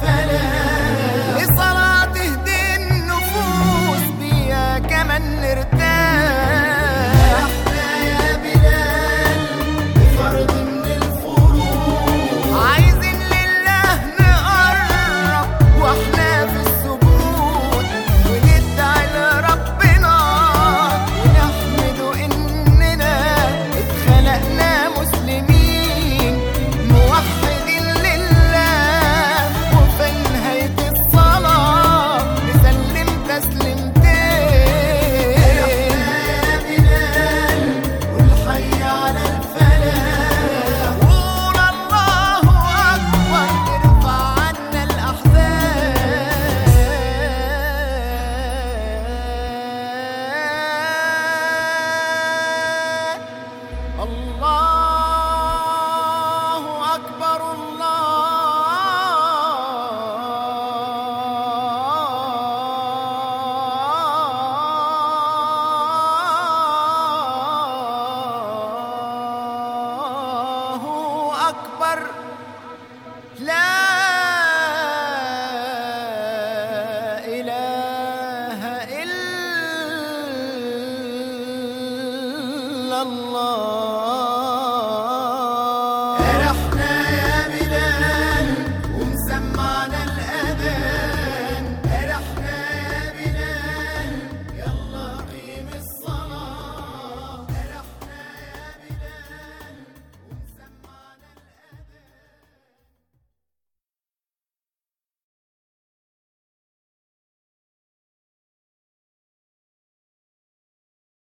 الفلاح، لصلاة تهدي النفوس بيا كمان نرتاح. احنا يا بلال بفرض من الفروض، عايزين لله نقرب واحنا في السجود، وندعي لربنا ونحمده اننا اتخلقنا مسلمين موحدين لله، وفي نهاية الصلاة نسلم تسليمتين. يا بلال والحي على الفلاح، قول الله أكبر ترفع عنا الأحزان. الله أكبر الله أكبر. لا إله إلا الله.